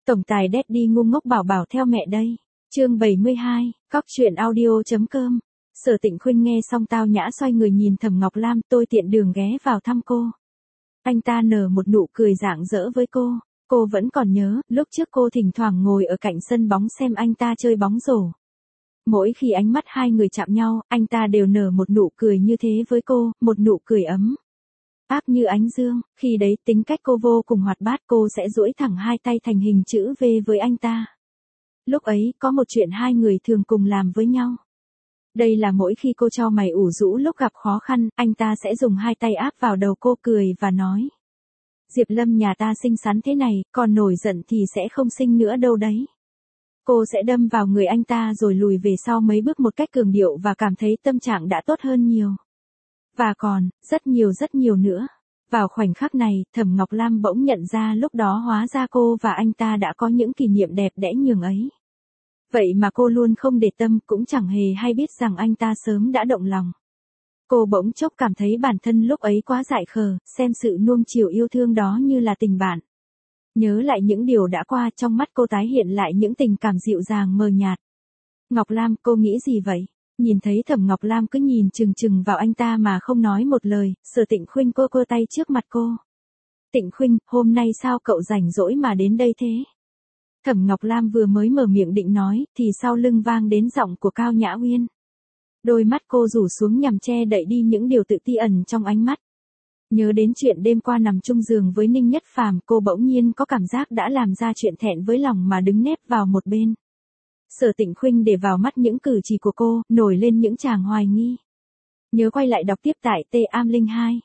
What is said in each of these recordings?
Tổng tài Daddy ngu ngốc bảo bảo theo mẹ đây. Chương 72, Cóc truyện audio.com. Sở Tịnh Khuynh nghe xong Tao Nhã xoay người nhìn Thẩm Ngọc Lam, tôi tiện đường ghé vào thăm cô. Anh ta nở một nụ cười rạng rỡ với cô. Cô vẫn còn nhớ, lúc trước cô thỉnh thoảng ngồi ở cạnh sân bóng xem anh ta chơi bóng rổ. Mỗi khi ánh mắt hai người chạm nhau, anh ta đều nở một nụ cười như thế với cô, một nụ cười ấm áp như ánh dương. Khi đấy tính cách cô vô cùng hoạt bát, cô sẽ duỗi thẳng hai tay thành hình chữ V với anh ta. Lúc ấy, có một chuyện hai người thường cùng làm với nhau. Đây là mỗi khi cô cho mày ủ rũ lúc gặp khó khăn, anh ta sẽ dùng hai tay áp vào đầu cô cười và nói. Diệp Lâm nhà ta xinh xắn thế này, còn nổi giận thì sẽ không xinh nữa đâu đấy. Cô sẽ đâm vào người anh ta rồi lùi về sau mấy bước một cách cường điệu và cảm thấy tâm trạng đã tốt hơn nhiều. Và còn, rất nhiều nữa. Vào khoảnh khắc này, Thẩm Ngọc Lam bỗng nhận ra lúc đó hóa ra cô và anh ta đã có những kỷ niệm đẹp đẽ nhường ấy. Vậy mà cô luôn không để tâm, cũng chẳng hề hay biết rằng anh ta sớm đã động lòng. Cô bỗng chốc cảm thấy bản thân lúc ấy quá dại khờ, xem sự nuông chiều yêu thương đó như là tình bạn. Nhớ lại những điều đã qua, trong mắt cô tái hiện lại những tình cảm dịu dàng mờ nhạt. Ngọc Lam, cô nghĩ gì vậy? Nhìn thấy Thẩm Ngọc Lam cứ nhìn chừng chừng vào anh ta mà không nói một lời, Sở Tịnh Khuynh cô cơ tay trước mặt cô. Tịnh Khuynh, hôm nay sao cậu rảnh rỗi mà đến đây thế? Thẩm Ngọc Lam vừa mới mở miệng định nói, thì sau lưng vang đến giọng của Cao Nhã Uyên. Đôi mắt cô rủ xuống nhằm che đậy đi những điều tự ti ẩn trong ánh mắt. Nhớ đến chuyện đêm qua nằm chung giường với Ninh Nhất Phàm, cô bỗng nhiên có cảm giác đã làm ra chuyện thẹn với lòng mà đứng nép vào một bên. Sở Tịnh Khuynh để vào mắt những cử chỉ của cô, nổi lên những tràng hoài nghi. Nhớ quay lại đọc tiếp tại T-Am02,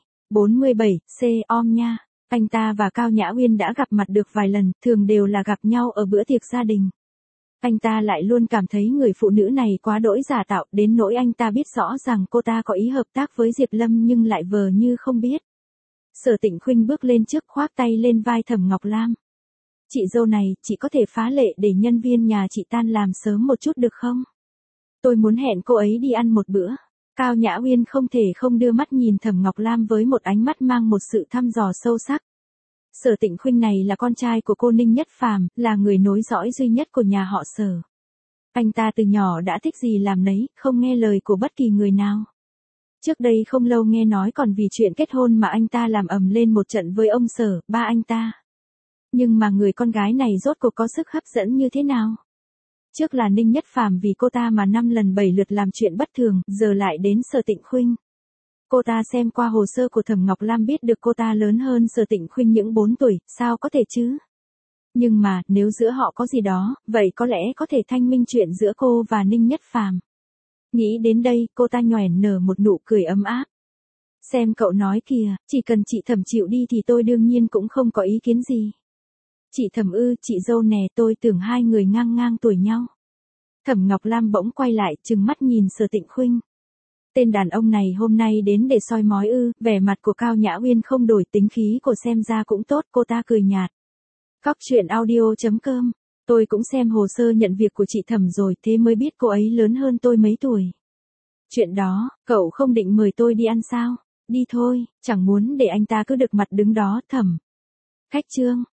47C om nha. Anh ta và Cao Nhã Uyên đã gặp mặt được vài lần, thường đều là gặp nhau ở bữa tiệc gia đình. Anh ta lại luôn cảm thấy người phụ nữ này quá đỗi giả tạo, đến nỗi anh ta biết rõ rằng cô ta có ý hợp tác với Diệp Lâm nhưng lại vờ như không biết. Sở Tịnh Khuynh bước lên trước khoác tay lên vai Thẩm Ngọc Lam. Chị dâu này, chị có thể phá lệ để nhân viên nhà chị tan làm sớm một chút được không? Tôi muốn hẹn cô ấy đi ăn một bữa. Cao Nhã Uyên không thể không đưa mắt nhìn Thẩm Ngọc Lam với một ánh mắt mang một sự thăm dò sâu sắc. Sở Tịnh Khuynh này là con trai của cô Ninh Nhất Phàm, là người nối dõi duy nhất của nhà họ Sở. Anh ta từ nhỏ đã thích gì làm nấy, không nghe lời của bất kỳ người nào. Trước đây không lâu nghe nói còn vì chuyện kết hôn mà anh ta làm ầm lên một trận với ông Sở, ba anh ta. Nhưng mà người con gái này rốt cuộc có sức hấp dẫn như thế nào? Trước là Ninh Nhất Phàm vì cô ta mà 5 lần 7 lượt làm chuyện bất thường, giờ lại đến Sở Tịnh Khuynh. Cô ta xem qua hồ sơ của Thẩm Ngọc Lam biết được cô ta lớn hơn Sở Tịnh Khuynh những 4 tuổi, sao có thể chứ? Nhưng mà, nếu giữa họ có gì đó, vậy có lẽ có thể thanh minh chuyện giữa cô và Ninh Nhất Phàm. Nghĩ đến đây, cô ta nhoẻn nở một nụ cười ấm áp. Xem cậu nói kìa, chỉ cần chị Thẩm chịu đi thì tôi đương nhiên cũng không có ý kiến gì. Chị Thẩm ư, chị dâu nè, tôi tưởng hai người ngang ngang tuổi nhau. Thẩm Ngọc Lam bỗng quay lại, trừng mắt nhìn Sở Tịnh Khuynh. Tên đàn ông này hôm nay đến để soi mói ư? Vẻ mặt của Cao Nhã Uyên không đổi, tính khí của xem ra cũng tốt, cô ta cười nhạt. Cóc truyện audio.com. Tôi cũng xem hồ sơ nhận việc của chị Thẩm rồi, thế mới biết cô ấy lớn hơn tôi mấy tuổi. Chuyện đó, cậu không định mời tôi đi ăn sao? Đi thôi, chẳng muốn để anh ta cứ được mặt đứng đó. Thẩm. Khách trương.